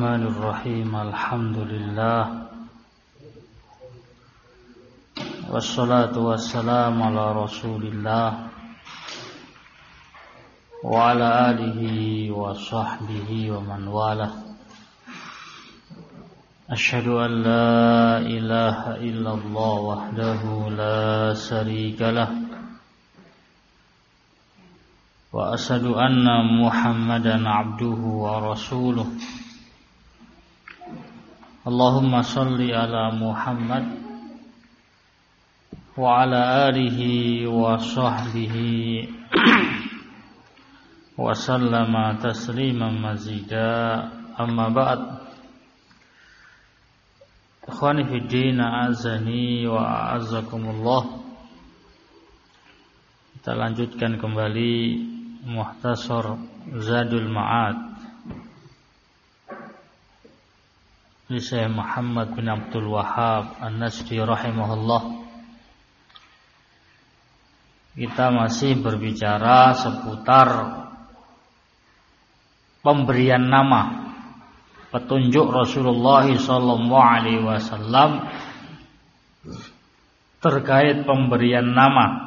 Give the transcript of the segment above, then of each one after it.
Bismillahirrahmanirrahim. Alhamdulillah. Wassalatu wassalamu ala Rasulillah wa ala alihi wa sahbihi wa man walah. Asyhadu an la ilaha illallah wahdahu la syarikalah wa asyhadu anna Muhammadan abduhu wa rasuluh. Allahumma shalli ala Muhammad wa ala alihi wa sahbihi wa sallama tasliman mazida. Amma ba'd. Ikhwani fid din, a'azzani wa a'azzakumullah. Kita lanjutkan kembali Mukhtasar Zadul Ma'ad li Syekh Muhammad bin Abdul Wahhab An-Najdi rahimahullah. Kita masih berbicara seputar pemberian nama, petunjuk Rasulullah sallallahu alaihi wasallam terkait pemberian nama.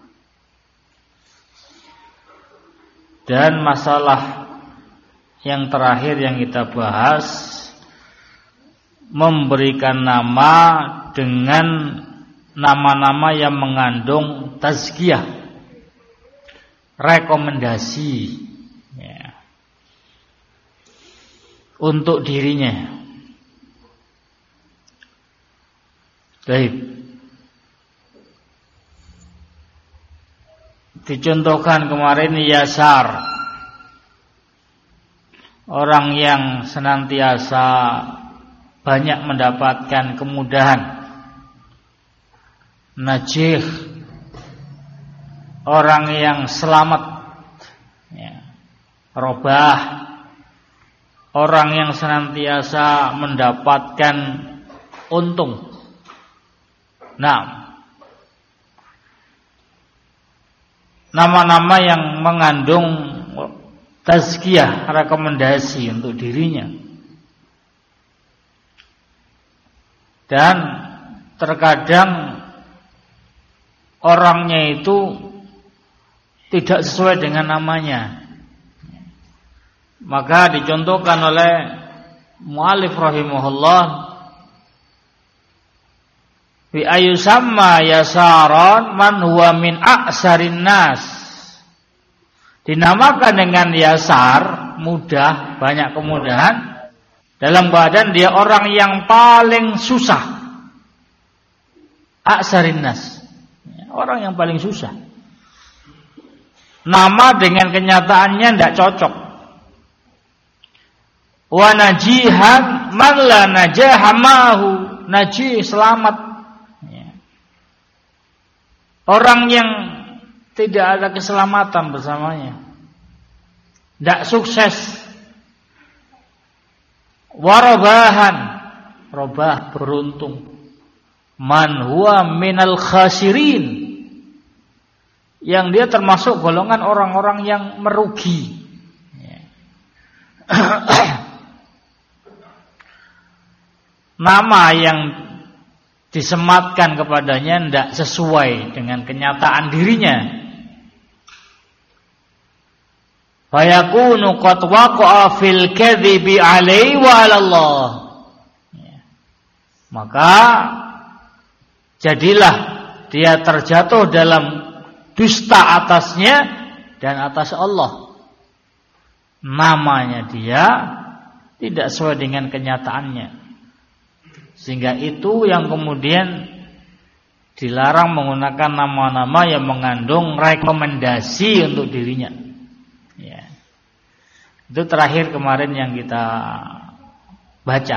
Dan masalah yang terakhir yang kita bahas, memberikan nama dengan nama-nama yang mengandung tazkiyah, rekomendasi ya, untuk dirinya. Baik. Dicontohkan kemarin Yasar, orang yang senantiasa banyak mendapatkan kemudahan. Najih, orang yang selamat ya. Robah, orang yang senantiasa mendapatkan untung. Nah, nama-nama yang mengandung tazkiyah, rekomendasi untuk dirinya. Dan terkadang orangnya itu tidak sesuai dengan namanya. Maka dicontohkan oleh mu'allif rahimahullah, bi ayusamma yasaron man huwa min a'sarin nas. Dinamakan dengan yasar, mudah, banyak kemudahan, dalam keadaan dia orang yang paling susah. A'sarin nas, orang yang paling susah. Nama dengan kenyataannya tidak cocok. Wa najihan man la najaha mahu. Najih, selamat. Orang yang tidak ada keselamatan bersamanya, tidak sukses. Warabahan, robah, beruntung. Man huwa minal khasirin, yang dia termasuk golongan orang-orang yang merugi. Nama yang disematkan kepadanya tidak sesuai dengan kenyataan dirinya. Fayakunu qad waqa'a fil kadhibi 'alaihi wa 'ala Allah. Maka jadilah dia terjatuh dalam dusta atasnya dan atas Allah. Namanya dia tidak sesuai dengan kenyataannya. Sehingga itu yang kemudian dilarang menggunakan nama-nama yang mengandung rekomendasi untuk dirinya. Ya. Itu terakhir kemarin yang kita baca.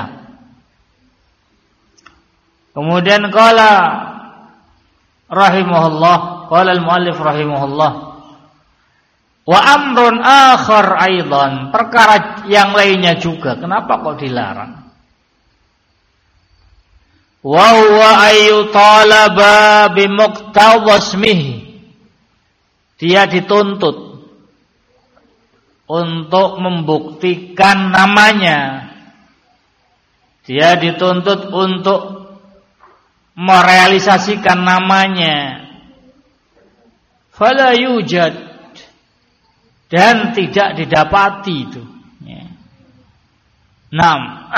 Kemudian qala rahimahullah, qala al-muallif rahimahullah, wa amrun akhar aidan, perkara yang lainnya juga. Kenapa kok dilarang? Wa huwa ayu talaba bi muqtadha ismihi, dia dituntut untuk membuktikan namanya Dia dituntut untuk merealisasikan namanya. Fala yujad, dan tidak didapati itu. Naam.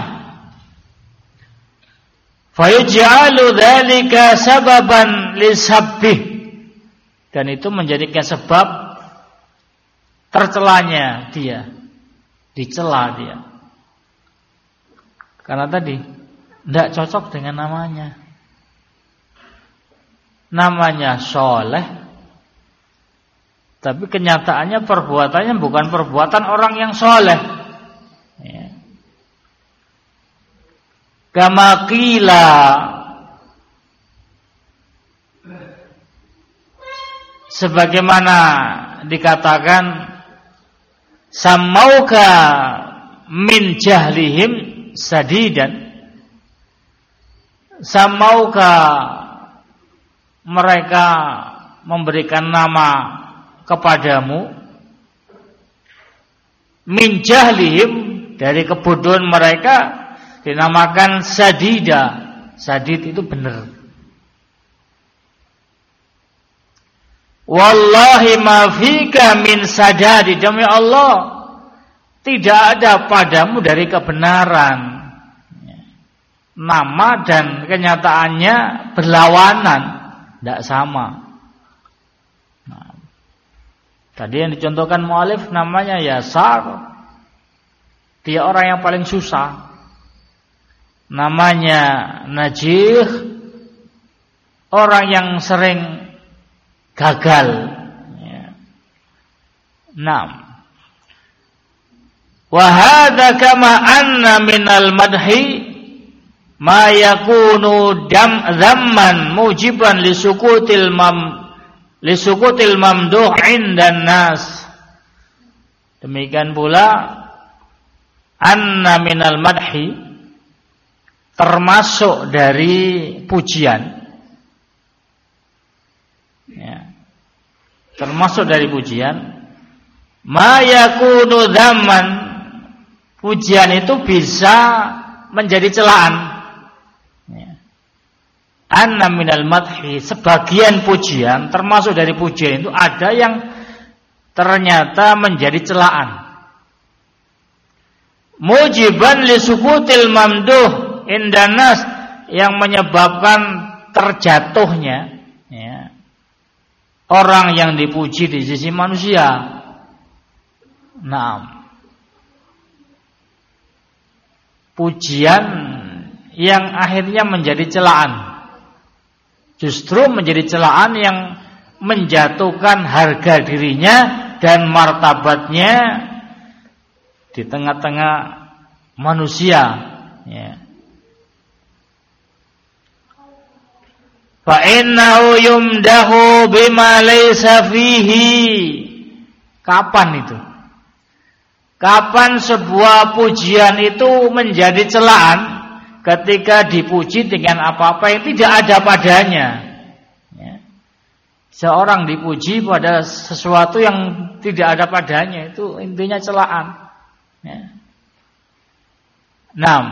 Fayaj'alu dzalika sababan lisabbih, dan itu menjadikan sebab tercelanya dia, dicela dia. Karena tadi tidak cocok dengan namanya. Namanya soleh, tapi kenyataannya perbuatannya bukan perbuatan orang yang soleh. Kama qila, sebagaimana dikatakan, samauka min jahlihim sadidan, samauka, mereka memberikan nama kepadamu, min jahlihim, dari kebodohan mereka dinamakan sadida. Sadid itu benar. Wallahi ma fika min sadadi, demi Allah tidak ada padamu dari kebenaran. Nama dan kenyataannya berlawanan, tidak sama. Nah, tadi yang dicontohkan mu'alif namanya Yasar, dia orang yang paling susah. Namanya Najih, orang yang sering gagal. Naam. Wa hadza kama anna minal madhi ma yakunu dhamman mujiban lisukutil mamduh indan nas. Demikian pula anna minal madhi, termasuk dari pujian, termasuk dari pujian, ma yakunu dhamman, pujian itu bisa menjadi celaan. Anna minal madhi, sebagian pujian, termasuk dari pujian itu ada yang ternyata menjadi celaan. Mujiban li sukutil mamduh indanas, yang menyebabkan terjatuhnya orang yang dipuji di sisi manusia. Nah, pujian yang akhirnya menjadi celaan, justru menjadi celaan yang menjatuhkan harga dirinya dan martabatnya di tengah-tengah manusia. Fa innahu yumdahu bima laysa fihi. Kapan itu? Kapan sebuah pujian itu menjadi celaan? Ketika dipuji dengan apa-apa yang tidak ada padanya. Seorang dipuji pada sesuatu yang tidak ada padanya, itu intinya celaan. Nah,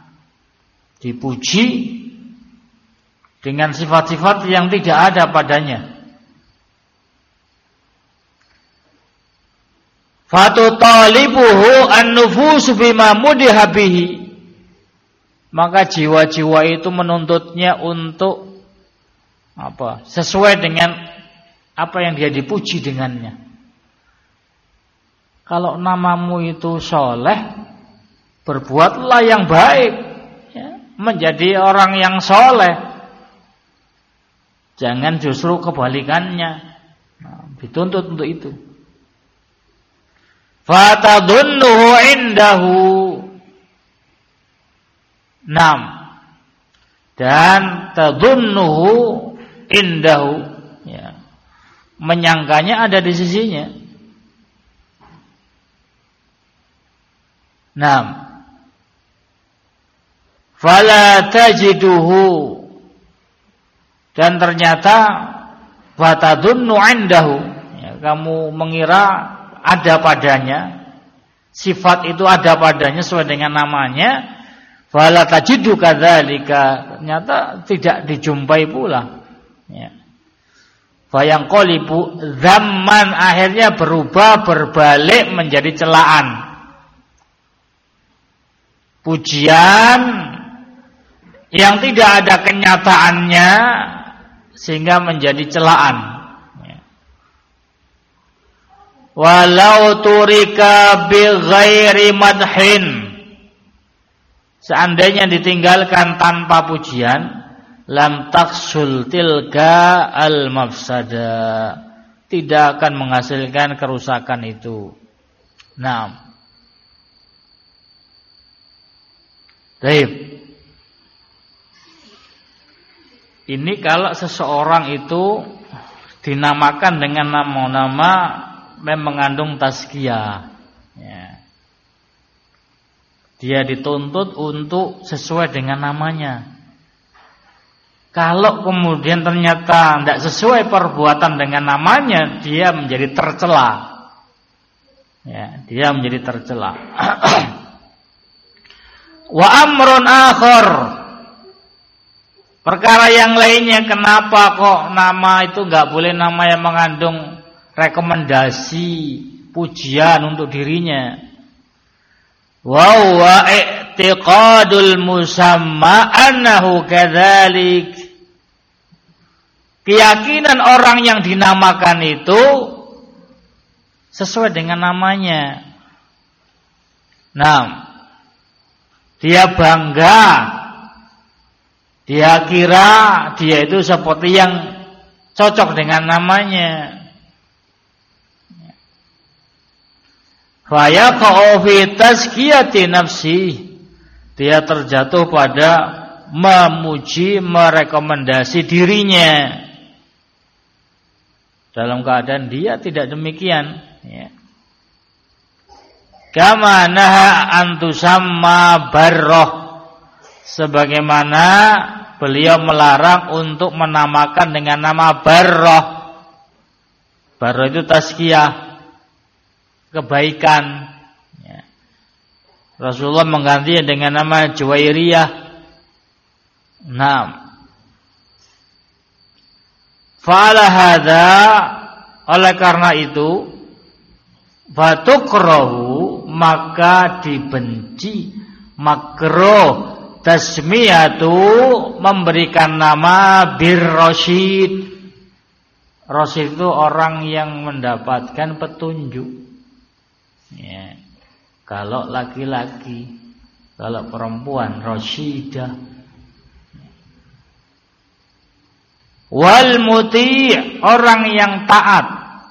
dipuji dengan sifat-sifat yang tidak ada padanya. Fatu talibuhu an-nufus bima mudiha bihi, maka jiwa-jiwa itu menuntutnya untuk apa? Sesuai dengan apa yang dia dipuji dengannya. Kalau namamu itu soleh, berbuatlah yang baik, menjadi orang yang soleh. Jangan justru kebalikannya. Dituntut untuk itu. Fatadunnuhu indahu. Nam. Dan tadunnuhu indahu. Menyangkanya ada di sisinya. Nam. Fala tajiduhu, dan ternyata fatadunnu indahu, kamu mengira ada padanya, sifat itu ada padanya sesuai dengan namanya. Fala tajidu kadzalika, ternyata tidak dijumpai pula. Ya. Fayangqalibu dzamman, akhirnya berubah berbalik menjadi celaan. Pujian yang tidak ada kenyataannya sehingga menjadi celaan. Ya. Walau turika bi ghairi madhin, seandainya ditinggalkan tanpa pujian, lam taksul tilka al mafsada, tidak akan menghasilkan kerusakan itu. Nah, baik. Ini kalau seseorang itu dinamakan dengan nama-nama yang mengandung tazkiyah, ya. Dia dituntut untuk sesuai dengan namanya. Kalau kemudian ternyata tidak sesuai perbuatan dengan namanya, dia menjadi tercela. Ya, dia menjadi tercela. Wa amrun akhar, perkara yang lainnya, kenapa kok nama itu enggak boleh nama yang mengandung rekomendasi pujian untuk dirinya? Wa huwa i'tiqadul musamma annahu kadzalik, keyakinan orang yang dinamakan itu sesuai dengan namanya. Nah, dia bangga, dia kira dia itu seperti yang cocok dengan namanya. Fa yaqa'u fi tazkiyati nafsi, dia terjatuh pada memuji, merekomendasi dirinya, dalam keadaan dia tidak demikian. Ya. Kama naha antusamma barroh, sebagaimana beliau melarang untuk menamakan dengan nama barroh. Barroh itu tazkiyah, kebaikan. Ya. Rasulullah menggantinya dengan nama Juwairiyah. Naam. Fa'ala hadza, oleh karena itu, fatukrahu, maka dibenci, makruh, tasmiyatu, memberikan nama birrasyid. Rasyid itu orang yang mendapatkan petunjuk. Ya. Kalau laki-laki, kalau perempuan rasyidah. Wal muti', orang yang taat.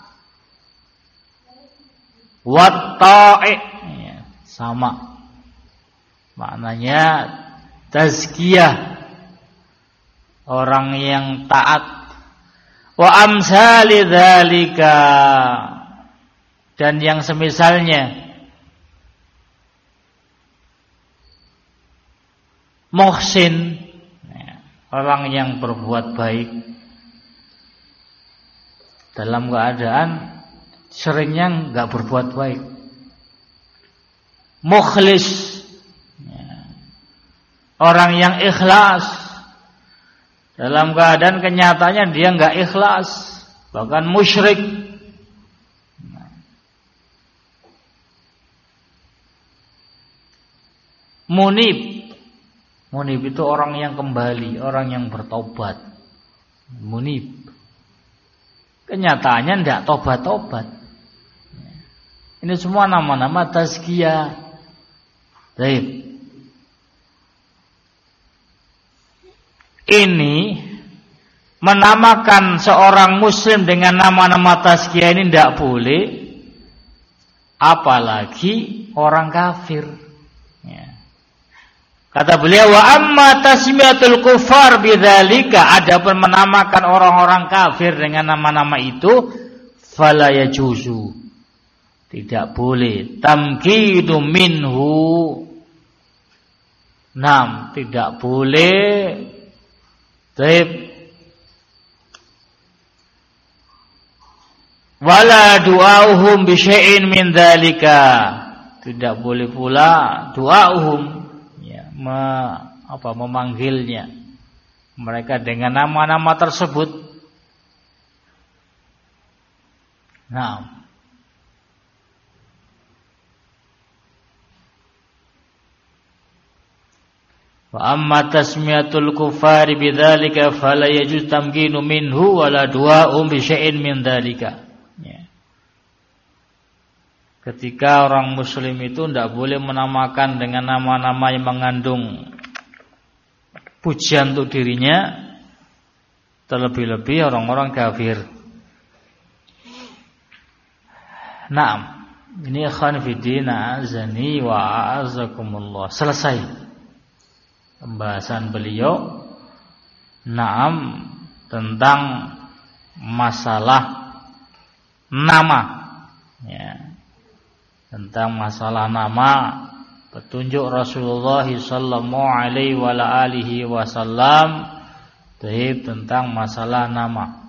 Wat ta'i', ya, sama maknanya tazkiyah, orang yang taat. Wa amsali dzalika, dan yang semisalnya. Muhsin, orang yang berbuat baik dalam keadaan seringnya enggak berbuat baik. Mukhlis, orang yang ikhlas dalam keadaan kenyataannya dia enggak ikhlas, bahkan musyrik. Munib, munib itu orang yang kembali, orang yang bertobat. Munib, kenyataannya tidak tobat-tobat. Ini semua nama-nama tazkiyah. Baik. Ini menamakan seorang muslim dengan nama-nama tazkiyah ini tidak boleh, apalagi orang kafir. Ya. Kata beliau, wa amma tasmiyatul kufar bidzalika, adapun menamakan orang-orang kafir dengan nama-nama itu, fala yajuzu, tidak boleh. Tamkidu minhu, nam, tidak boleh. Taib. Wala du'auhum bi syai'in min dzalika, tidak boleh pula du'auhum, ya, memanggilnya mereka dengan nama-nama tersebut. Nah, wa amma tasmiyatul kufari bidzalika fala yajuz tamkinu minhu wala du'a'um bi syai'in min dzalika. Ya. Ketika orang muslim itu tidak boleh menamakan dengan nama-nama yang mengandung pujian untuk dirinya, terlebih-lebih orang-orang kafir. Naam, ini ikhwan fillah azani wa a'azakumullah. Selesai pembahasan beliau naam tentang masalah nama, ya, tentang masalah nama, petunjuk Rasulullah sallallahu alaihi wa alihi wasallam tentang masalah nama.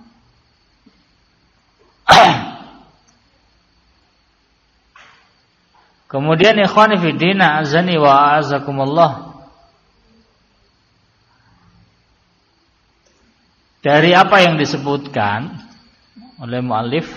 Kemudian ikhwan fillah azani wa a'azakumullah, dari apa yang disebutkan oleh muallif,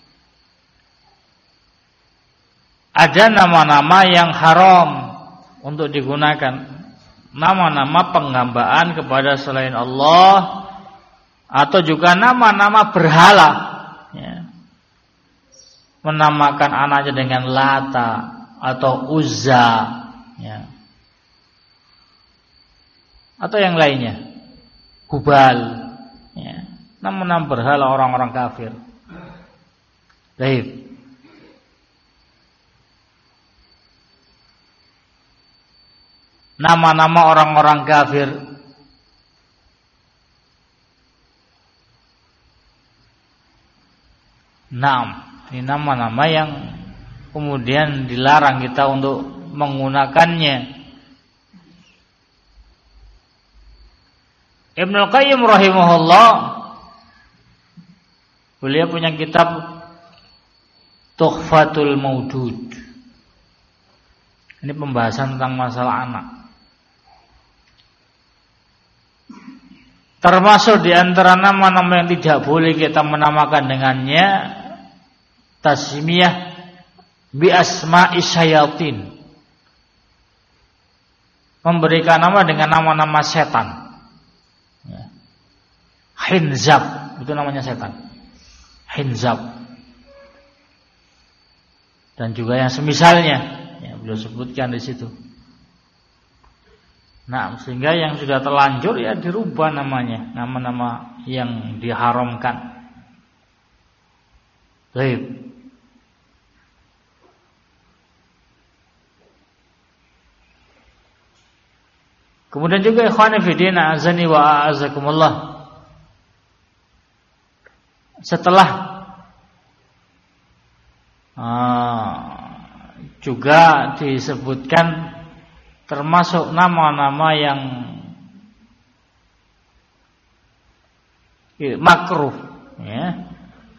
ada nama-nama yang haram untuk digunakan, nama-nama penghambaan kepada selain Allah, atau juga nama-nama berhala, ya. Menamakan anaknya dengan Lata atau Uzza, ya. Atau yang lainnya, Hubal, ya, nama-nama berhala orang-orang kafir. Baik. Nama-nama orang-orang kafir ini nama-nama yang kemudian dilarang kita untuk menggunakannya. Ibnul Qayyim rahimahullah, beliau punya kitab Tuhfatul Maudud. Ini pembahasan tentang masalah anak. Termasuk di antara nama-nama yang tidak boleh kita menamakan dengannya tasmiyah bi asma'i syayatin. Memberikan nama dengan nama-nama setan. Hinzab, itu namanya setan. Hinzab. Dan juga yang semisalnya, ya, beliau sebutkan di situ. Nah, sehingga yang sudah terlanjur ya dirubah namanya, nama-nama yang diharamkan. Baik. Kemudian juga ikhwan fillah azani wa a'azakumullah, setelah juga disebutkan termasuk nama-nama yang makruh, ya,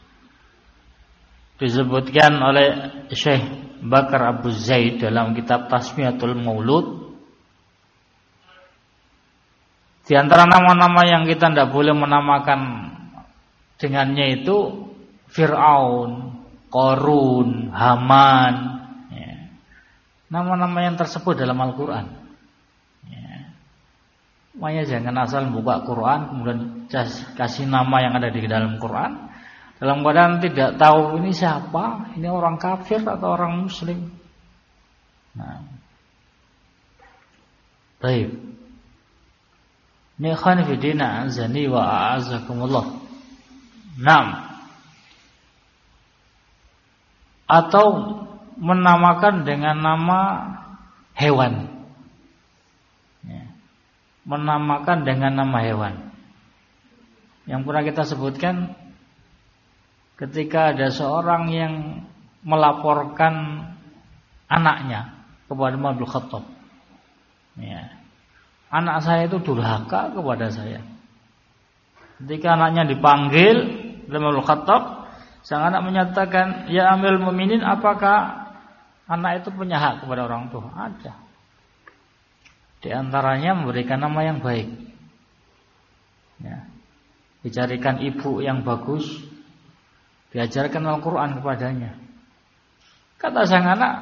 disebutkan oleh Syekh Bakar Abu Zaid dalam kitab Tasmiyatul Maulud. Di antara nama-nama yang kita tidak boleh menamakan dengannya itu Fir'aun, Qarun, Haman, ya. Nama-nama yang tersebut dalam Al-Quran, ya. Makanya jangan asal buka Quran kemudian kasih nama yang ada di dalam Quran dalam keadaan tidak tahu ini siapa, ini orang kafir atau orang muslim. Nah, baik. Ini ikhwan fillah azani wa a'azakumullah. Naam. Atau menamakan dengan nama hewan, ya. Menamakan dengan nama hewan. Yang pernah kita sebutkan ketika ada seorang yang melaporkan anaknya kepada Umar bin Khattab, ya. Anak saya itu durhaka kepada saya. Ketika anaknya dipanggil oleh Umar bin Khattab, sang anak menyatakan, ya Amirul Mukminin, apakah anak itu punya hak kepada orang tua? Ada. Di antaranya memberikan nama yang baik. Ya. Dicarikan ibu yang bagus, diajarkan Al-Quran kepadanya. Kata sang anak,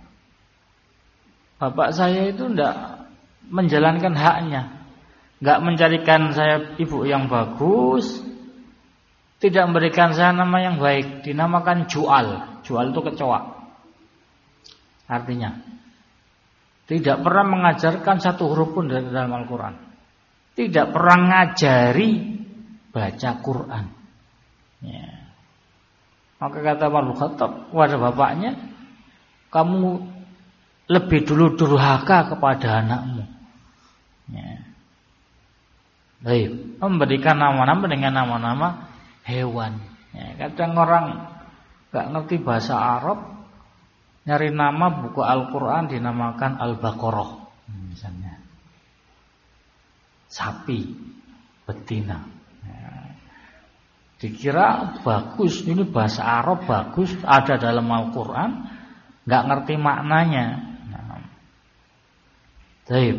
bapak saya itu tidak menjalankan haknya, tidak mencarikan saya ibu yang bagus, tidak memberikan saya nama yang baik, dinamakan jual. Jual itu kecoa. Artinya tidak pernah mengajarkan satu huruf pun dari dalam Al-Quran, tidak pernah ngajari baca Quran. Ya. Maka kata Umar bin Khattab kepada bapaknya, kamu lebih dulu durhaka kepada anakmu. Ya. Baik, memberikan nama-nama dengan nama-nama hewan. Ya, kadang orang nggak ngerti bahasa Arab, nyari nama buku Al-Quran dinamakan Al-Baqarah, misalnya sapi, betina. Ya. Dikira bagus, ini bahasa Arab bagus, ada dalam Al-Quran, nggak ngerti maknanya. Nah. Baik.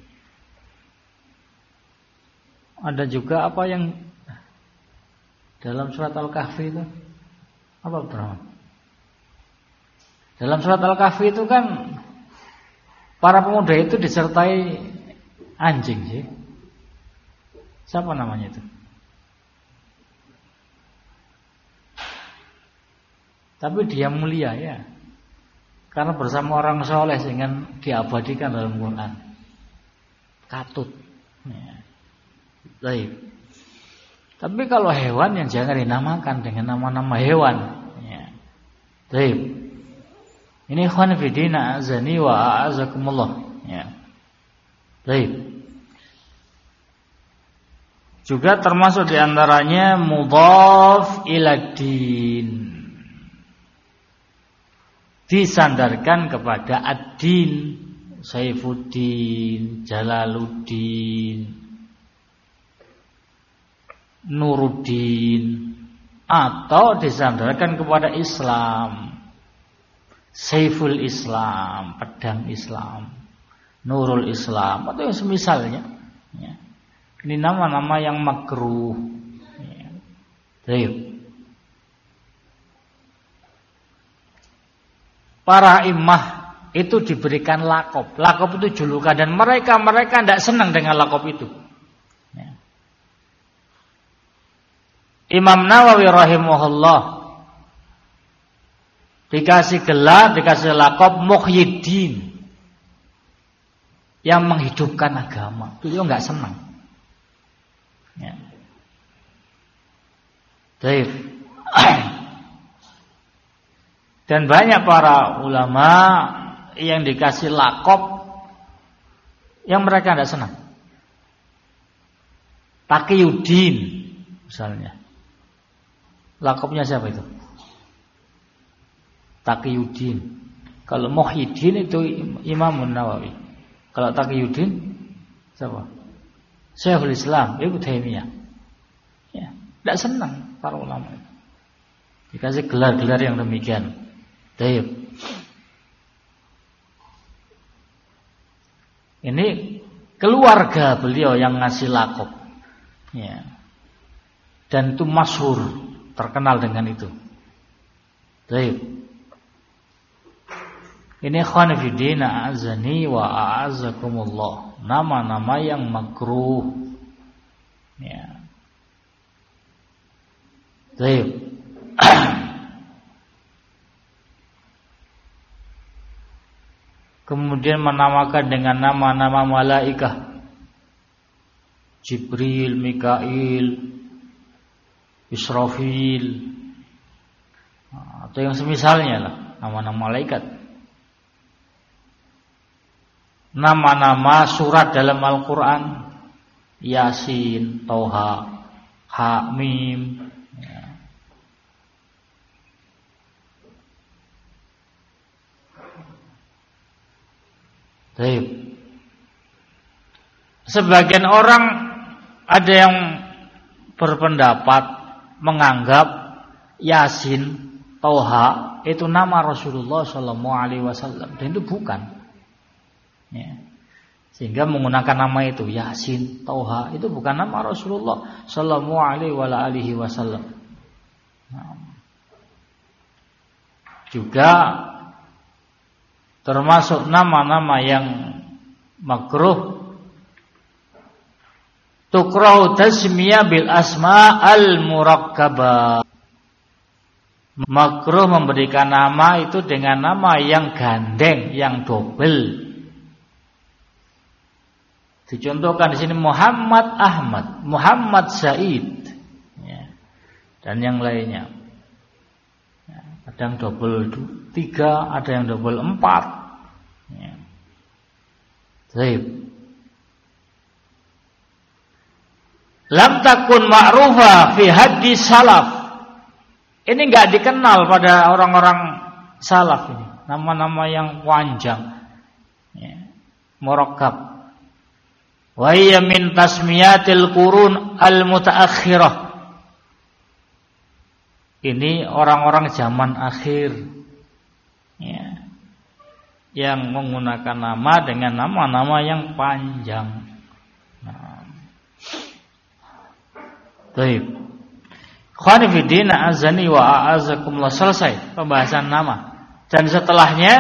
Ada juga apa yang dalam surat Al-Kahfi itu? Apa Bro? Dalam surat Al-Kahfi itu kan para pemuda itu disertai anjing sih. Siapa namanya itu? Tapi dia mulia ya, karena bersama orang soleh sehingga diabadikan dalam Quran. Katut. Ya. Baik. Tapi kalau hewan yang jangan dinamakan dengan nama-nama hewan. Ya. Baik. Ini ikhwan fillah azani wa a'azakumullah. Ya. Baik. Juga termasuk diantaranya mudhaf iladdin, disandarkan kepada ad-din, Saifuddin, Jalaluddin, Nuruddin, atau disandarkan kepada Islam, Saiful Islam, pedang Islam, Nurul Islam, atau yang semisalnya. Ya. Ini nama-nama yang makruh. Ya. Baik. Para imam itu diberikan lakob. Lakob itu julukan, dan mereka tidak senang dengan lakob itu. Ya. Imam Nawawi rahimahullah dikasih gelar, dikasih lakob Muhyiddin, yang menghidupkan agama. Beliau nggak senang. Ya. Baik. Dan banyak para ulama yang dikasih lakob yang mereka tidak senang. Taqiyuddin misalnya. Lakopnya siapa itu? Taqiyuddin. Kalau Muhyiddin itu Imam Nawawi. Kalau Taqiyuddin siapa? Syekhul Islam Ibnu Taimiyah. Ya, tidak senang para ulama itu dikasih gelar-gelar yang demikian. Baik. Ini keluarga beliau yang ngasih lakob. Ya. Dan itu masyhur, terkenal dengan itu. Baik. Ini khonifidin a'azani wa a'azakumullah. Nama-nama yang makruh. Ya. Baik. Kemudian menamakan dengan nama-nama malaikah, Jibril, Mikail, Israfil, atau yang semisalnya lah, nama-nama malaikat. Nama-nama surat dalam Al-Quran, Yasin, Toha, Hamim. Baik. Sebagian orang ada yang berpendapat menganggap Yasin, Toha itu nama Rasulullah SAW, dan itu bukan. Ya. Sehingga menggunakan nama itu Yasin, Toha, itu bukan nama Rasulullah sallallahu alaihi wasallam. Juga termasuk nama-nama yang makruh, tukrahu tasmiyah bil asma al murakkabah. Makruh memberikan nama itu dengan nama yang gandeng, yang double. Dicontohkan di sini Muhammad Ahmad, Muhammad Said, ya, dan yang lainnya. Ya, ada yang double 3, ada yang double 4. Ya. Baik. Lam takun ma'rufa fi hadis salaf. Ini enggak dikenal pada orang-orang salaf ini. Nama-nama yang panjang. Ya. Murakkab. Wa hiya min tasmiyatil qurun al-mutaakhirah. Ini orang-orang zaman akhir. Ya. Yang menggunakan nama dengan nama-nama yang panjang. Nah. Baik. Khani fiddina azani wa a'azakumullah, selesai pembahasan nama. Dan setelahnya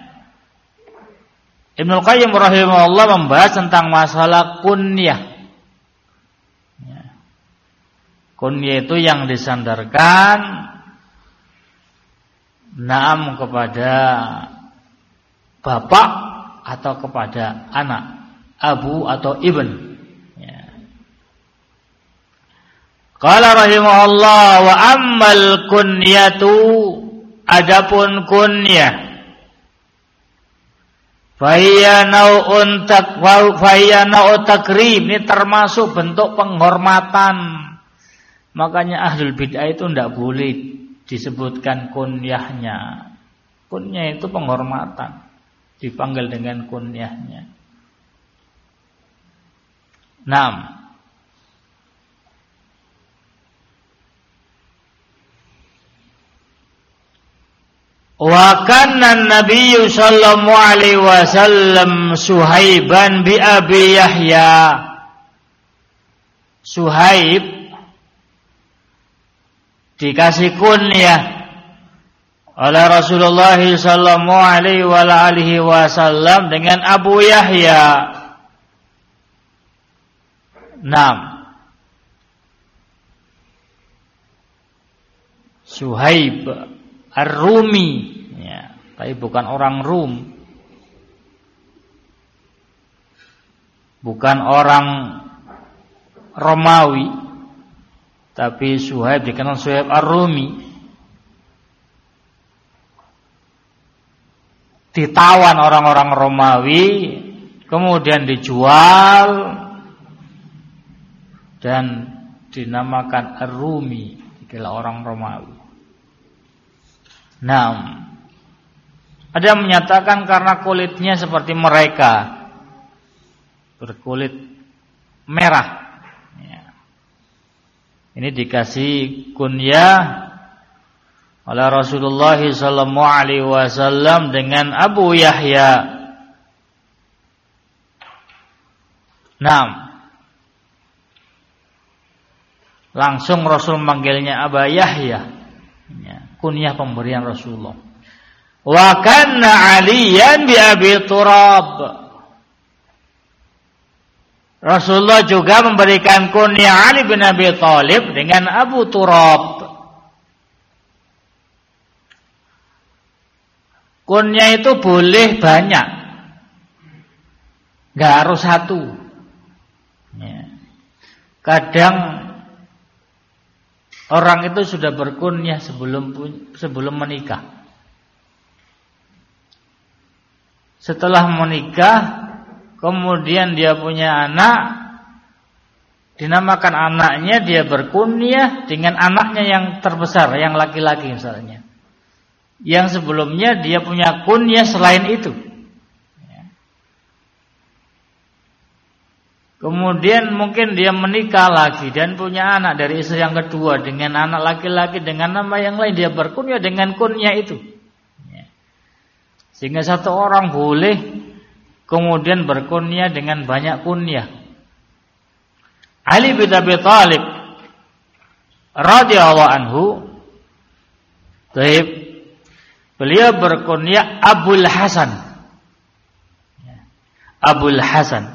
Ibnu Qayyim rahimahullah membahas tentang masalah kunyah. Ya. Kunyah itu yang disandarkan naam kepada bapak atau kepada anak, abu atau ibn. Qala rahimahullah wa ammal kunyatu, adapun kunyah fayya nau'un takrim, ini termasuk bentuk penghormatan. Makanya ahlul bid'ah itu tidak boleh disebutkan kunyahnya. Kunyah itu penghormatan, dipanggil dengan kunyahnya. 6. Wa kana an-nabiy sallallahu alaihi wasallam Suhaiban bi Abi Yahya. Suhaib dikasih kunyah oleh Rasulullah sallallahu alaihi wasallam dengan Abu Yahya. 6. Suhaib Ar-Rumi, ya, tapi bukan orang Rum, bukan orang Romawi, tapi Suhaib dikenal Suhaib Ar-Rumi. Ditawan orang-orang Romawi, kemudian dijual dan dinamakan Ar-Rumi, dikenal orang Romawi. Nah, ada yang menyatakan karena kulitnya seperti mereka, berkulit merah. Ya. Ini dikasih kunyah oleh Rasulullah sallallahu alaihi wasallam dengan Abu Yahya. Nah, langsung Rasul memanggilnya Abu Yahya. Ya. Kunyah pemberian Rasulullah. Wa kana Aliyan bi Abi Turab. Rasulullah juga memberikan kunyah Ali bin Abi Thalib dengan Abu Turab. Kunyah itu boleh banyak, nggak harus satu. Ya. Kadang orang itu sudah berkunyah sebelum menikah. Setelah menikah, kemudian dia punya anak, dinamakan anaknya, dia berkunyah dengan anaknya yang terbesar, yang laki-laki misalnya. Yang sebelumnya dia punya kunyah selain itu. Kemudian mungkin dia menikah lagi dan punya anak dari istri yang kedua dengan anak laki-laki dengan nama yang lain, dia berkunyah dengan kunyah itu. Sehingga satu orang boleh kemudian berkunyah dengan banyak kunyah. Ali bin Abi Thalib radhiyallahu anhu, beliau berkunyah Abul Hasan. Abul Hasan.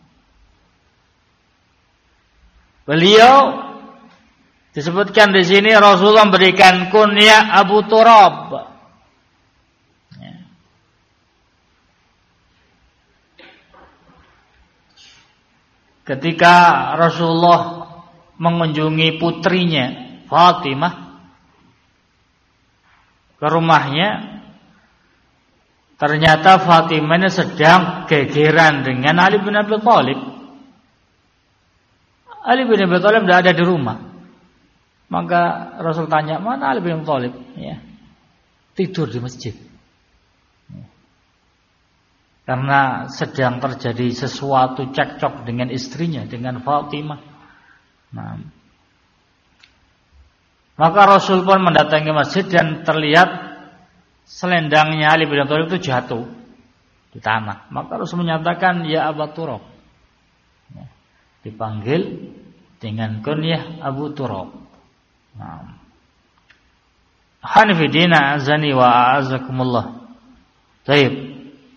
Beliau disebutkan di sini Rasulullah memberikan kunyah Abu Turab. Ketika Rasulullah mengunjungi putrinya Fatimah ke rumahnya, ternyata Fatimah ini sedang gegeran dengan Ali bin Abi Thalib. Ali bin Abi Thalib tidak ada di rumah. Maka Rasul tanya, mana Ali bin Abi Thalib? Ya, tidur di masjid. Karena sedang terjadi sesuatu cekcok dengan istrinya, dengan Fatimah. Nah, maka Rasul pun mendatangi masjid dan terlihat selendangnya Ali bin Abi Thalib itu jatuh di tanah. Maka Rasul menyatakan, ya Abu Turab. Ya, dipanggil dengan kunyah Abu Turab. Nah, Hanifidina azani wa a'azakumullah. Baik.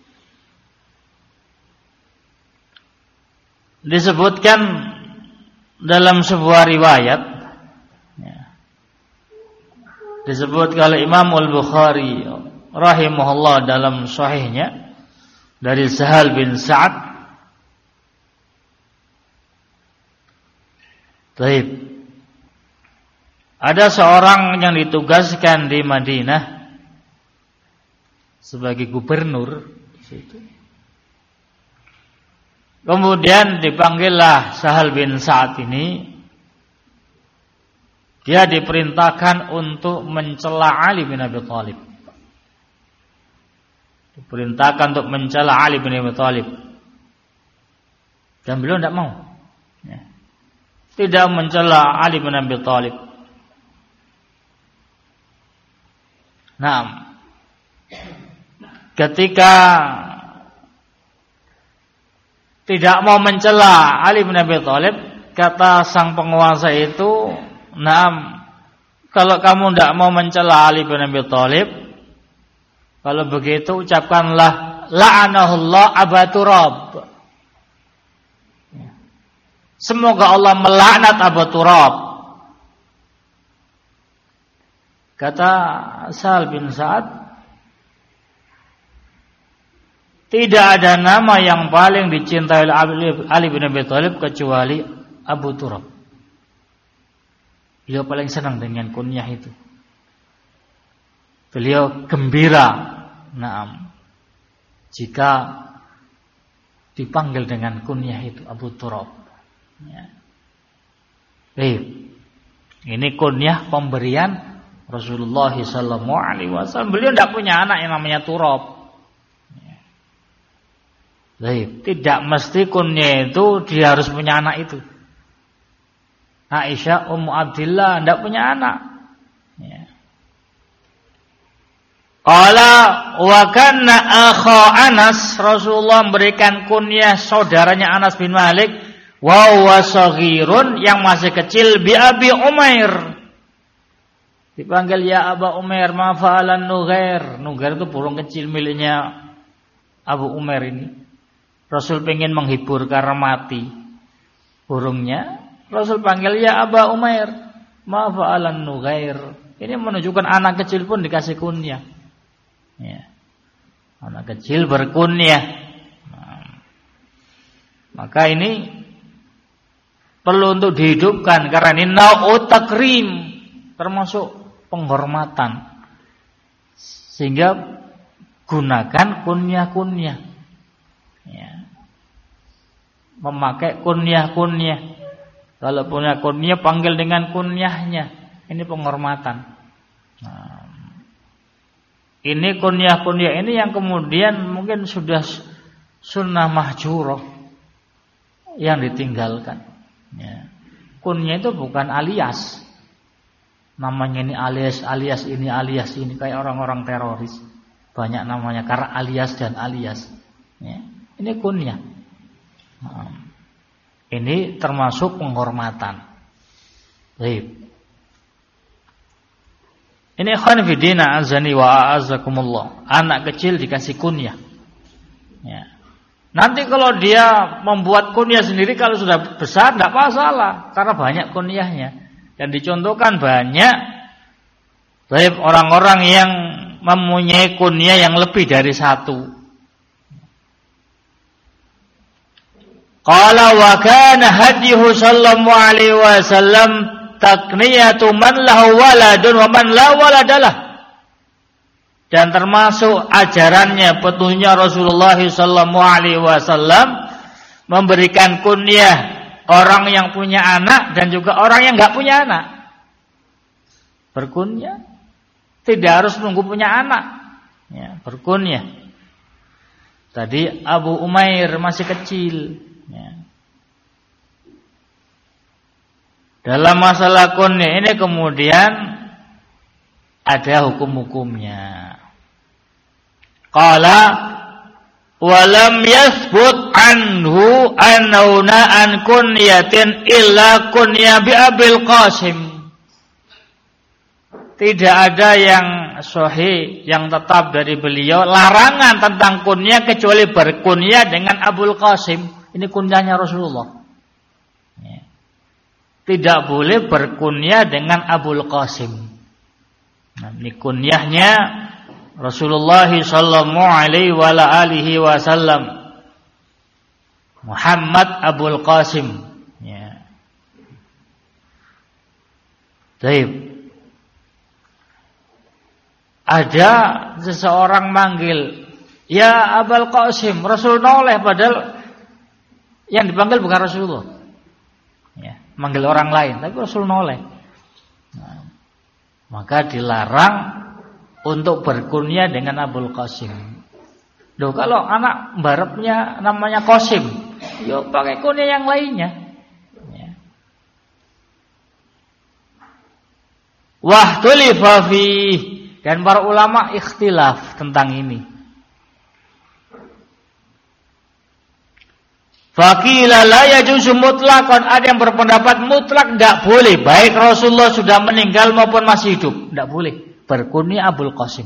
Disebutkan dalam sebuah riwayat, ya, disebut oleh Imam Al-Bukhari rahimahullah dalam sahihnya dari Sahal bin Sa'ad. Baik. Ada seorang yang ditugaskan di Madinah sebagai gubernur di situ. Kemudian dipanggillah Sahal bin Sa'ad ini. Dia diperintahkan untuk mencela Ali bin Abi Thalib. Diperintahkan untuk mencela Ali bin Abi Thalib. Dan beliau tidak mau. Ya. Tidak mencela Ali bin Abi Thalib. Nah, ketika tidak mau mencela Ali bin Abi Thalib, kata sang penguasa itu, "Naam, kalau kamu tidak mau mencela Ali bin Abi Thalib, kalau begitu ucapkanlah la'anahullah Abu Turab. Semoga Allah melaknat Abu Turab." Kata Sahal bin Sa'ad, tidak ada nama yang paling dicintai oleh Ali bin Abi Thalib kecuali Abu Turab. Beliau paling senang dengan kunyah itu. Beliau gembira, naam, jika dipanggil dengan kunyah itu Abu Turab. Ya. Ini kunyah pemberian Rasulullah SAW. Beliau tidak punya anak yang namanya Turab. Tidak mesti kunyah itu dia harus punya anak itu. Aisyah Ummu Abdillah tidak punya anak. Ya. Qala wa kana akha Anas, Rasulullah memberikan kunyah saudaranya Anas bin Malik, wa huwa shaghirun, yang masih kecil, bi Abi Umair. Dipanggil ya Aba Umair, ma fa'alan Nughair. Nughair itu burung kecil miliknya Abu Umair ini. Rasul pengen menghibur karena mati burungnya. Rasul panggil ya Aba Umair, ma fa'alan Nughair. Ini menunjukkan anak kecil pun dikasih kunyah. Ya. Anak kecil berkunyah. Nah, maka ini perlu untuk dihidupkan karena ini nau'ut takrim, termasuk penghormatan. Sehingga gunakan kunyah-kunyah. Ya. Memakai kunyah-kunyah. Kalau punya kunyah panggil dengan kunyahnya. Ini penghormatan. Nah, ini kunyah-kunyah ini yang kemudian mungkin sudah sunnah mahjurah yang ditinggalkan. Ya. Kunyah itu bukan alias. Namanya ini alias ini kayak orang-orang teroris. Banyak namanya karena alias dan alias. Ya. Ini kunyah. Ini termasuk penghormatan. Baik. Ini ikhwan fillah azani wa a'azzakumullah. Anak kecil dikasih kunyah. Ya. Nanti kalau dia membuat kunyah sendiri kalau sudah besar tidak masalah karena banyak kunyahnya. Dan dicontohkan banyak baik orang-orang yang mempunyai kunyah yang lebih dari satu. Qala wa kana hadihu sallallahu alaihi wasallam takniyatu man lahu waladun wa man la waladalah. Dan termasuk ajarannya petunjuknya Rasulullah sallallahu alaihi wasallam memberikan kunyah orang yang punya anak dan juga orang yang enggak punya anak. Berkunyah tidak harus menunggu punya anak. Ya, berkunyah. Tadi Abu Umair masih kecil. Ya. Dalam masalah kunyah ini kemudian ada hukum-hukumnya. Qala walam yathbut anhu annahu an kunyatin illa kunya bi Abil Qasim. Tidak ada yang sahih yang tetap dari beliau larangan tentang kunyah kecuali berkunyah dengan Abul Qasim. Ini kunyahnya Rasulullah. Ya. Tidak boleh berkunyah dengan Abul Qasim. Nah, ini kunyahnya Rasulullah sallallahu alaihi wa alihi wasallam. Muhammad Abul Qasim. Ya. Baik. Ada seseorang manggil, "Ya Abul Qasim," Rasul noleh padahal yang dipanggil bukan Rasulullah. Ya, manggil orang lain, tapi Rasul noleh. Nah, maka dilarang untuk berkunyah dengan Abul Qasim. Loh, kalau anak barepnya namanya Qasim, yo pakai kunyah yang lainnya. Ya. Wahtulifa fi, dan para ulama ikhtilaf tentang ini. Faqila la yajuzu mutlaqan, ada yang berpendapat mutlak tidak boleh, baik Rasulullah sudah meninggal maupun masih hidup, tidak boleh berkunyah Abul Qasim.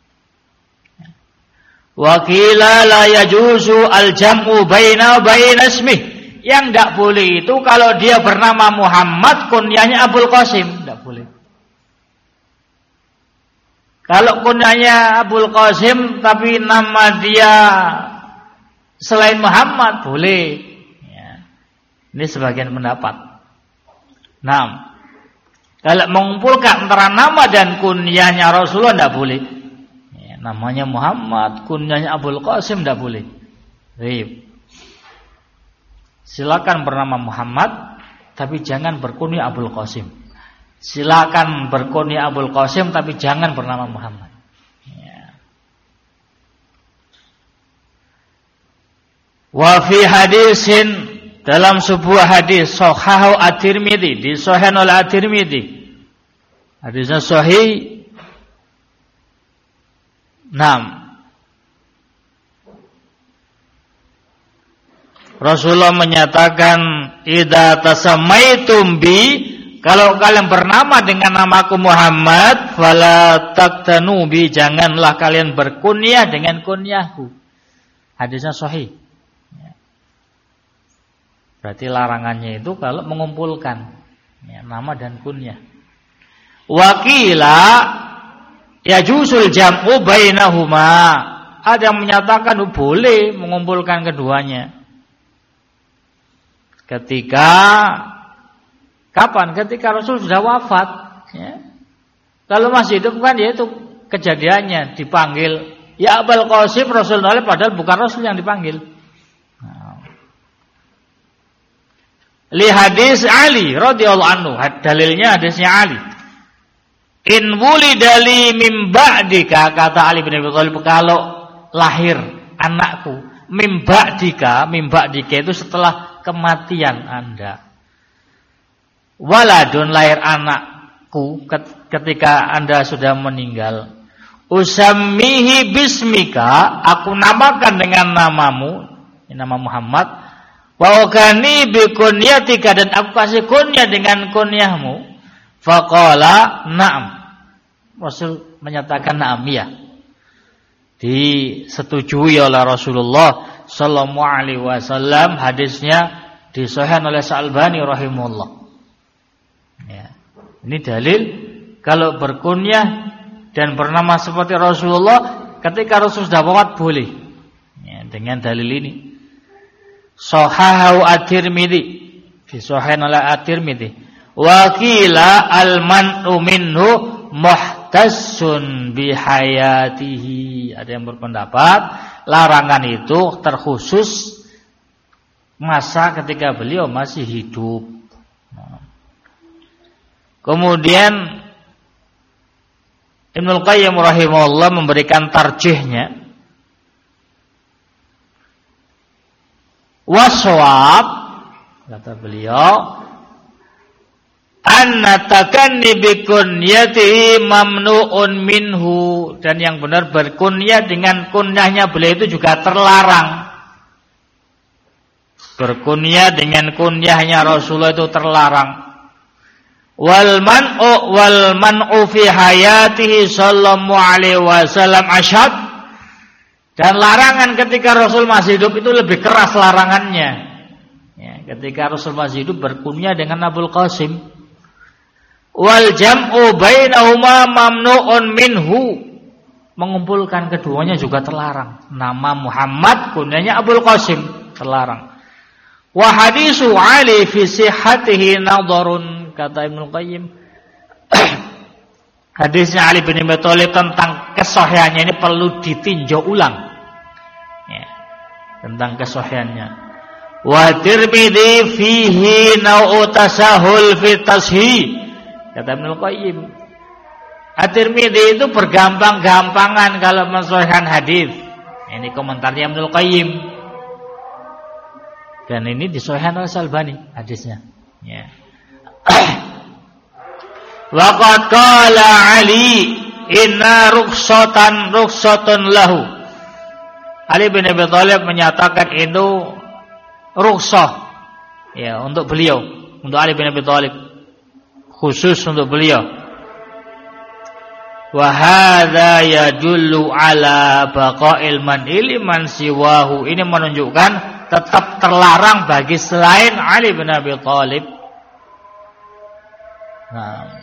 Wa qila la yajuzu al-jam'u baina ismih, yang tidak boleh itu kalau dia bernama Muhammad kunyahnya Abul Qasim, tidak boleh. Kalau kunyahnya Abul Qasim tapi nama dia selain Muhammad boleh. Ya. Ini sebagian pendapat. Nah, kalau mengumpulkan antara nama dan kunyahnya Rasulullah tidak boleh. Ya, namanya Muhammad, kunyahnya Abul Qasim tidak boleh. Baik. Silakan bernama Muhammad, tapi jangan berkunyah Abul Qasim. Silakan berkunyah Abul Qasim, tapi jangan bernama Muhammad. Ya. Wa fi hadisin, dalam sebuah hadis sahahu at-Tirmidzi, disahihkan oleh at-Tirmidzi. Hadisnya sahih. 6. Rasulullah menyatakan, "Idza tasammaitum bi," kalau kalian bernama dengan namaku Muhammad, fala taqtanu bi, janganlah kalian berkunyah dengan kunyahku. Hadisnya sahih. Berarti larangannya itu kalau mengumpulkan ya, nama dan kunyah. Wakila yajusul jam'u bainahuma, ada yang menyatakan boleh mengumpulkan keduanya. Ketika kapan? Ketika Rasul sudah wafat. Ya. Kalau masih hidup kan ya itu kejadiannya dipanggil ya Abul Qasim, Rasul noleh padahal bukan Rasul yang dipanggil. Li hadis Ali radhiyallahu anhu, dalilnya hadisnya Ali. In wulidali min ba'dika, kata Ali bin Abi Thalib, kalau lahir anakku min ba'dika itu setelah kematian Anda. Waladun, lahir anakku ketika Anda sudah meninggal. Usammihi bismika, aku namakan dengan namamu. nama Muhammad. Wa ukani bi kunyatika, dan aku kasih kunyah dengan kunyahmu. Faqala na'am. Rasul menyatakan na'am, ya. Disetujui oleh Rasulullah sallallahu alaihi wasallam. Hadisnya disahihkan oleh Sa'albani rahimahullah. Ya. Ini dalil kalau berkunyah dan bernama seperti Rasulullah ketika Rasul sudah wafat boleh. Ya, dengan dalil ini. Sahahu at-Tirmidzi, disahihkan oleh at-Tirmidzi. Wa qila al-man'u minhu muhtassun bihayatihi. Ada yang berpendapat larangan itu terkhusus masa ketika beliau masih hidup. Kemudian Ibnul Qayyim rahimahullah memberikan tarjihnya. Waswab, kata beliau, anna takanni bi kunyatihi mamnu'un minhu, dan yang benar berkunyah dengan kunyahnya beliau itu juga terlarang. Berkunyah dengan kunyahnya Rasulullah itu terlarang. Wal man'u fi hayatihi sallallahu alaihi wasallam asyad, dan larangan ketika Rasul masih hidup itu lebih keras larangannya. Ya, ketika Rasul masih hidup berkunyah dengan Abul Qasim. Wal jam'u bainahuma mamnu'un minhu, mengumpulkan keduanya juga terlarang. Nama Muhammad, kunyahnya Abul Qasim, terlarang. Wa hadisu Ali fi sihhatihi nadharun, kata Ibnu Qayyim. Hadisnya Ali bin Abi Thalib tentang kesahihannya ini perlu ditinjau ulang. Ya, tentang kesahihannya. Wa Tirmidzi fihi nau'u tasahul fi tashih, kata Ibnu Qayyim. At-Tirmidzi itu bergampang-gampangan kalau mensahihkan hadis. Ini komentarnya Ibnu Qayyim. Dan ini disahihkan oleh Al-Albani hadisnya. Ya. Waqad qala Ali inna rukhsatun lahu. Ali bin Abi Thalib menyatakan itu rukhsah, ya, untuk beliau, untuk Ali bin Abi Thalib, khusus untuk beliau. Wa hadza yadullu ala baqa'il man'i liman siwahu. Ini menunjukkan tetap terlarang bagi selain Ali bin Abi Thalib. Nah,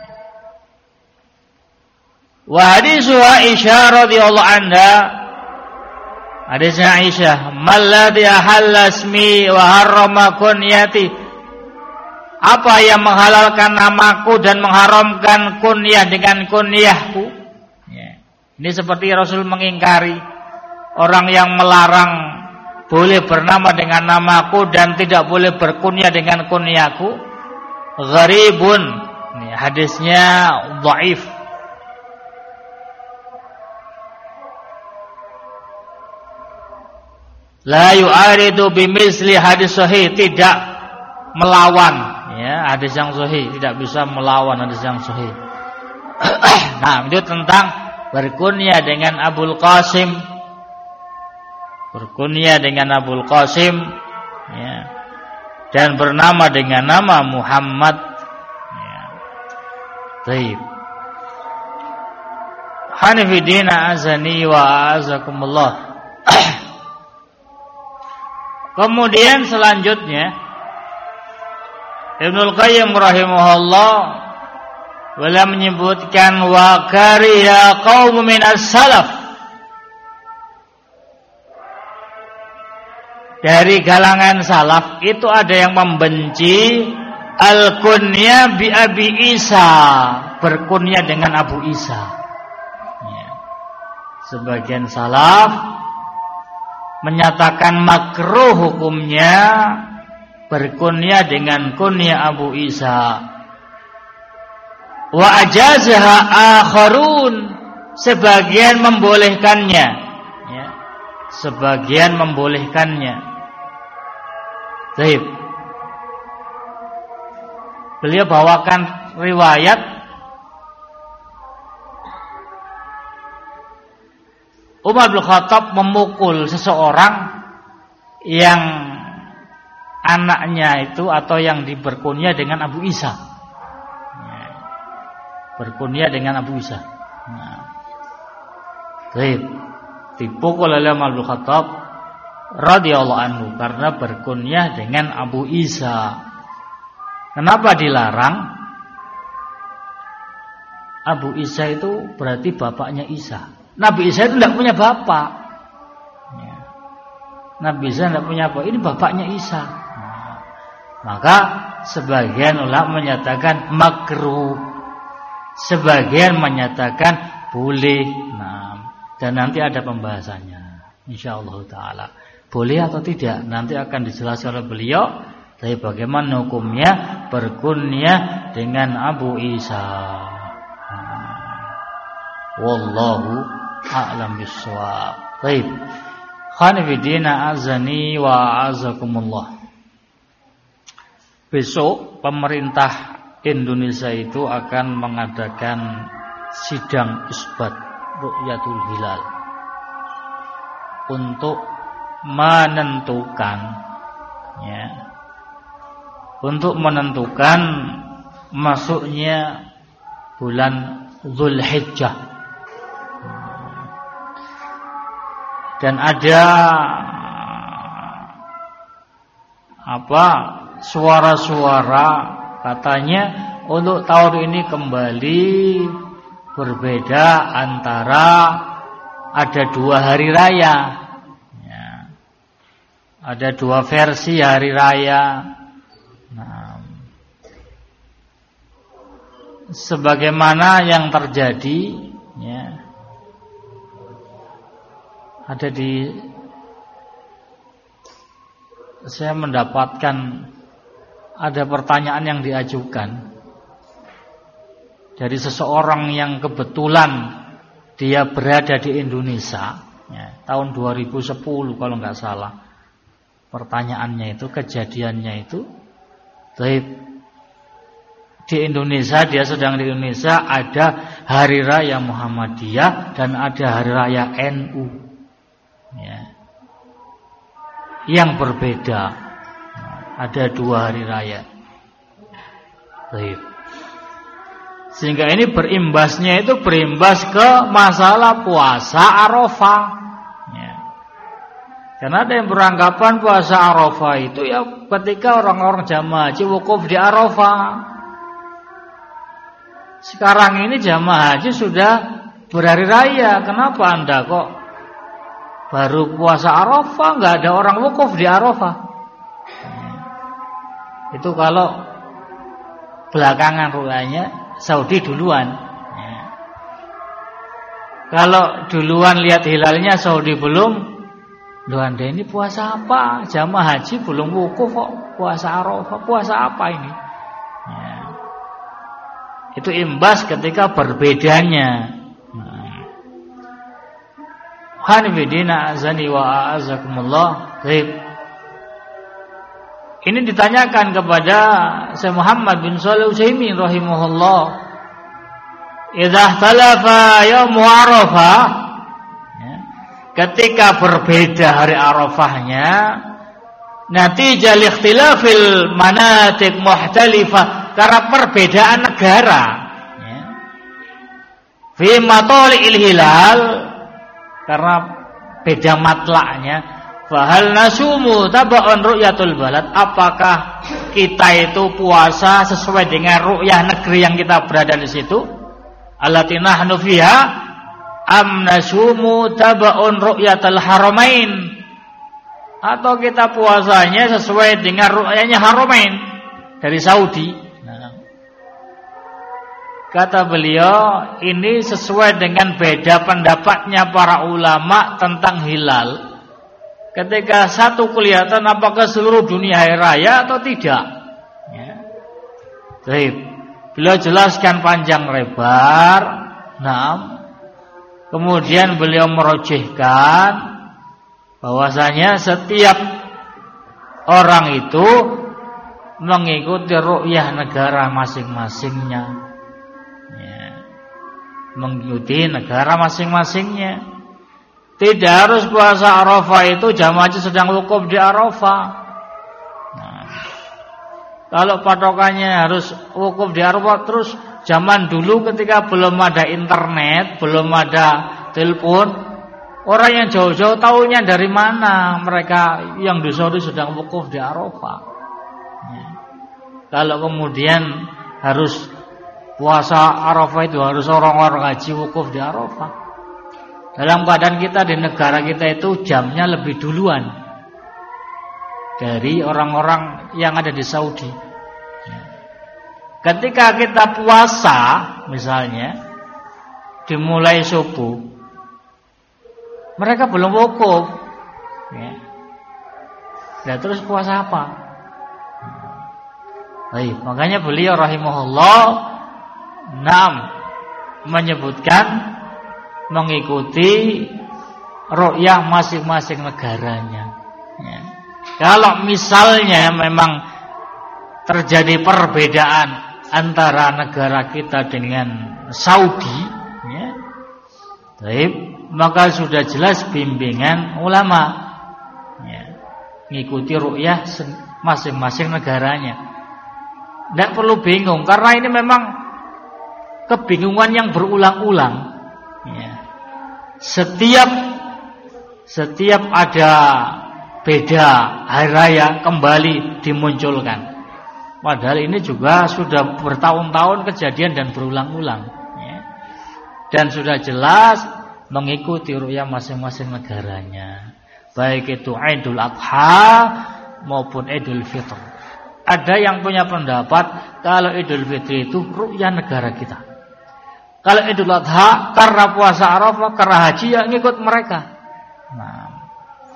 wa hadisu Aisyah radhiyallahu anha, hadisnya Aisyah, malladhi ahalla ismi wa harrama kunyati, apa yang menghalalkan namaku dan mengharamkan kunyah dengan kunyahku. Ya. Ini seperti Rasul mengingkari orang yang melarang boleh bernama dengan namaku dan tidak boleh berkunyah dengan kunyahku. Gharibun, ini hadisnya dhaif. La yu'aridu bimisli hadis sahih, tidak melawan, ya, hadis yang sahih, tidak bisa melawan hadis yang sahih. Nah, itu tentang berkunyah dengan Abul Qasim. Berkunyah dengan Abul Qasim, ya, dan bernama dengan nama Muhammad. Ya. Baik. Hanifidina azani wa azakumullah. Kemudian selanjutnya Ibnul Qayyim rahimahullah beliau menyebutkan wa kariya qaum min as-salaf, dari kalangan salaf itu ada yang membenci al-kunya bi Abi Isa, berkunyah dengan Abu Isa. Ya. Sebagian salaf menyatakan makruh hukumnya berkunyah dengan kunyah Abu Isa. Wa ajazaha akharun, sebagian membolehkannya, ya, sebagian membolehkannya. Baik. Beliau bawakan riwayat Umar bin Khattab memukul seseorang yang anaknya itu atau yang diberkunya dengan Abu Isa. Berkunya dengan Abu Isa. Baik. Dipukul oleh Umar bin Khattab radhiyallahu anhu karena berkunyah dengan Abu Isa. Kenapa dilarang? Abu Isa itu berarti bapaknya Isa. Nabi Isa itu tidak punya bapak. Nabi Isa tidak punya bapak. Ini bapaknya Isa. Maka sebagian ulama menyatakan makruh, sebagian menyatakan boleh. Dan nanti ada pembahasannya, insyaallah taala. Boleh atau tidak nanti akan dijelaskan oleh beliau. Tapi bagaimana hukumnya berkunyah dengan Abu Isa? Wallahu a'lam bissawab. Baik. Khanifidina azani wa azakumullah. Besok pemerintah Indonesia itu akan mengadakan sidang isbat ru'yatul hilal untuk menentukan masuknya bulan Zulhijjah. Dan ada suara-suara katanya untuk tahun ini kembali berbeda antara ada 2 hari raya. Ada 2 versi hari raya. Sebagaimana yang terjadi saya mendapatkan ada pertanyaan yang diajukan dari seseorang yang kebetulan dia berada di Indonesia tahun 2010 kalau nggak salah. Pertanyaannya itu, kejadiannya itu di Indonesia, dia sedang di Indonesia, ada hari raya Muhammadiyah dan ada hari raya NU yang berbeda. Ada 2 hari raya. Sehingga ini berimbas ke masalah puasa Arafah. Karena ada yang beranggapan puasa Arafah itu ketika orang-orang jamaah haji wukuf di Arafah. Sekarang ini jamaah haji sudah berhari raya. Kenapa Anda kok baru puasa Arafah, nggak ada orang wukuf di Arafah? Itu kalau belakangan ru'yanya Saudi duluan. Kalau duluan lihat hilalnya Saudi belum. Loh, Anda ini puasa apa? Jamaah haji belum wukuf kok puasa Arafah. Puasa apa ini? Itu imbas ketika berbedanya. Hanifidina azani wa a'azakumullah. Ini ditanyakan kepada Syekh Muhammad bin Shalih Al-Utsaimin rahimahullah. Idza ikhtalafa yaum Arafah, ketika berbeda hari Arafahnya, natijah ikhtilafil manatik muhtalifah, karena perbedaan negara. Fi matali'il hilal, karena beda matlaknya. Fahal nasumu taba'un ru'yatul balad, apakah kita itu puasa sesuai dengan ru'yah negeri yang kita berada di situ? Allati nahnu fiha am nasumu taba'un ru'yatul haramain, atau kita puasanya sesuai dengan ru'yahnya Haramain dari Saudi. Kata beliau, ini sesuai dengan beda pendapatnya para ulama tentang hilal. Ketika satu kelihatan apakah seluruh dunia hari raya atau tidak. Baik. Beliau jelaskan panjang lebar. Kemudian beliau merojihkan bahwasanya setiap orang itu mengikuti ru'yah negara masing-masingnya. Mengikuti negara masing-masingnya. Tidak harus puasa Arafah itu jamaah haji sedang wukuf di Arafah. Nah, kalau patokannya harus wukuf di Arafah, terus zaman dulu ketika belum ada internet, belum ada telepon, orang yang jauh-jauh tahunya dari mana mereka yang di Saudi sedang wukuf di Arafah. Ya. Kalau kemudian harus puasa Arafah itu harus orang-orang haji wukuf di Arafah. Dalam keadaan kita di negara kita itu jamnya lebih duluan dari orang-orang yang ada di Saudi. Ketika kita puasa misalnya dimulai subuh, mereka belum wukuf. Ya, terus puasa apa? Baik, makanya beliau rahimahullah menyebutkan mengikuti ru'yah masing-masing negaranya. Ya. Kalau misalnya memang terjadi perbedaan antara negara kita dengan Saudi, ya, maka sudah jelas bimbingan ulama, ya, mengikuti ru'yah masing-masing negaranya. Tidak perlu bingung karena ini memang kebingungan yang berulang-ulang. Ya. Setiap ada beda hari raya kembali dimunculkan. Padahal ini juga sudah bertahun-tahun kejadian dan berulang-ulang. Ya. Dan sudah jelas mengikuti ru'yah masing-masing negaranya. Baik itu Idul Adha maupun Idul Fitr. Ada yang punya pendapat kalau Idul Fitri itu ru'yah negara kita. Kalau Idul Adha karena puasa Arafah, karena haji ya ngikut mereka. Nah,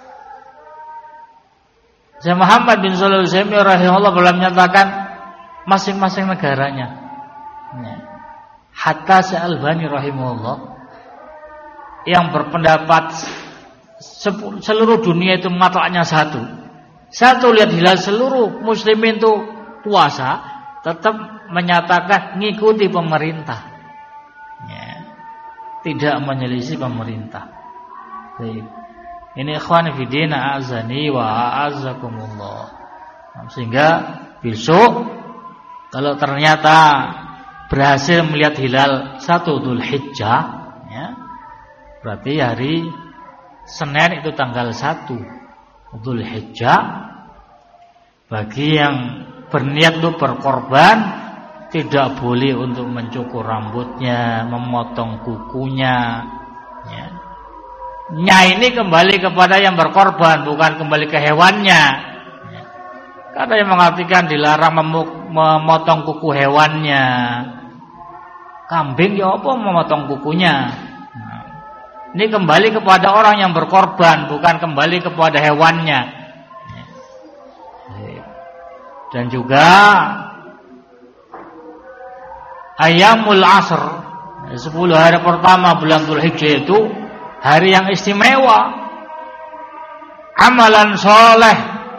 Syekh Muhammad bin Shalih Al-Utsaimin rahimahullah beliau menyatakan masing-masing negaranya. Ya. Hatta Syekh Al-Albani rahimahullah yang berpendapat seluruh dunia itu matlaknya satu lihat hilal seluruh muslimin itu puasa, tetap menyatakan ngikuti pemerintah. Ya, tidak menyelisih pemerintah. Baik. Ini ikhwan fillah azani wa a'azzakumullah. Sehingga besok kalau ternyata berhasil melihat hilal 1 Dzulhijjah, ya, berarti hari Senin itu tanggal 1 Dzulhijjah. Bagi yang berniat untuk berkorban tidak boleh untuk mencukur rambutnya, memotong kukunya. Ya. Ini kembali kepada yang berkorban, bukan kembali ke hewannya. Ya. Karena yang mengartikan dilarang memotong kuku hewannya. Kambing ya apa memotong kukunya. Nah, ini kembali kepada orang yang berkorban, bukan kembali kepada hewannya. Ya. Dan juga Ayyamul Asr, 10 hari pertama bulan Dzulhijjah itu hari yang istimewa. Amalan soleh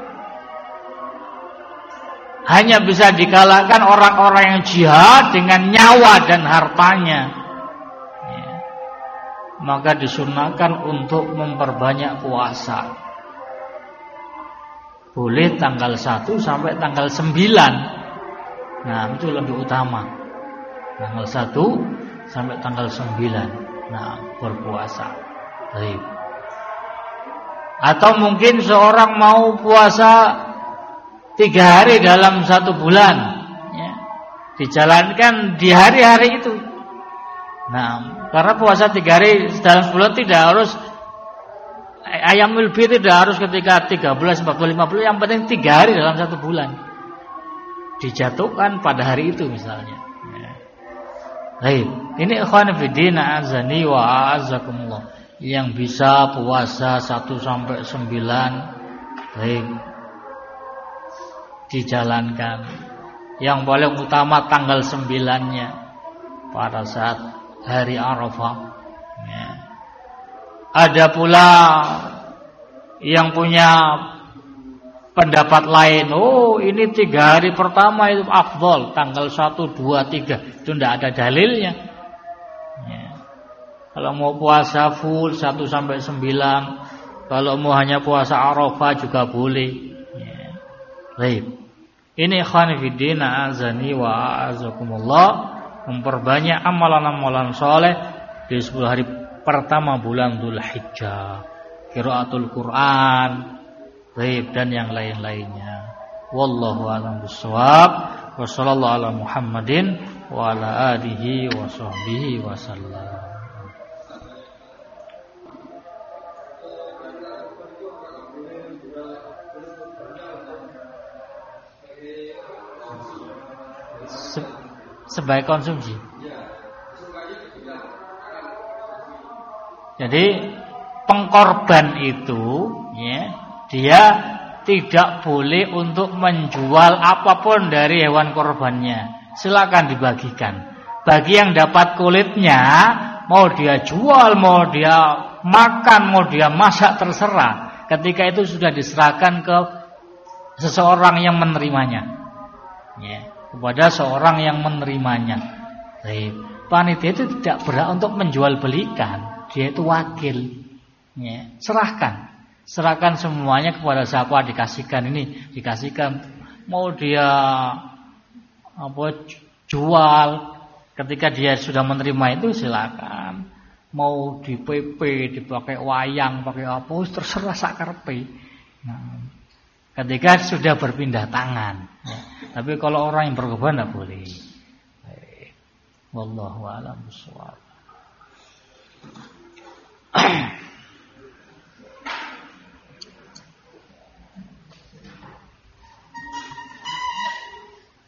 hanya bisa dikalahkan orang-orang yang jihad dengan nyawa dan hartanya. Ya. Maka disunahkan untuk memperbanyak puasa. Boleh tanggal 1 sampai tanggal 9. Nah, itu lebih utama. Tanggal 1 sampai tanggal 9. Nah, berpuasa. Baik. Atau mungkin seorang mau puasa 3 hari dalam 1 bulan, ya, dijalankan di hari-hari itu. Nah, karena puasa 3 hari dalam bulan tidak harus Ayyamul Bid, tidak harus ketika 13, 40, 50, yang penting 3 hari dalam 1 bulan. Dijatuhkan pada hari itu misalnya. Baik, ini ikhwan fillah azani wa a'azzakumullah yang bisa puasa 1 sampai 9, baik, dijalankan. Yang paling utama tanggal 9-nya pada saat hari Arafah. Ya. Ada pula yang punya pendapat lain, oh ini 3 hari pertama itu afdol, tanggal 1, 2, 3 itu tidak ada dalilnya. Ya. Kalau mau puasa full 1 sampai 9, kalau mau hanya puasa Arafah juga boleh. Ya. Baik. Ini ikhwan fillah azani wa azakumullah, memperbanyak amalan-amalan soleh di 10 hari pertama bulan Dzulhijjah. Qiraatul Quran, baik, dan yang lain-lainnya. Wallahu a'lam bishawab. Wa sallallahu ala Muhammadin wa ala alihi wa sahbihi wasallam. Sebagai konsumsi. Jadi pengkorban itu, ya, dia tidak boleh untuk menjual apapun dari hewan korbannya. Silakan dibagikan. Bagi yang dapat kulitnya, mau dia jual, mau dia makan, mau dia masak, terserah. Ketika itu sudah diserahkan ke seseorang yang menerimanya, ya, kepada seorang yang menerimanya. Baik. Panitia itu tidak berhak untuk menjual belikan. Dia itu wakil. Ya, serahkan semuanya kepada siapa dikasihkan ini, dikasihkan. Mau dia jual, ketika dia sudah menerima itu silakan. Mau di PP, dipakai wayang, pakai apa, terserah sakarpe. Nah, ketika sudah berpindah tangan. Ya. Tapi kalau orang yang berkorban tidak boleh. Wallahu a'lam bishawab.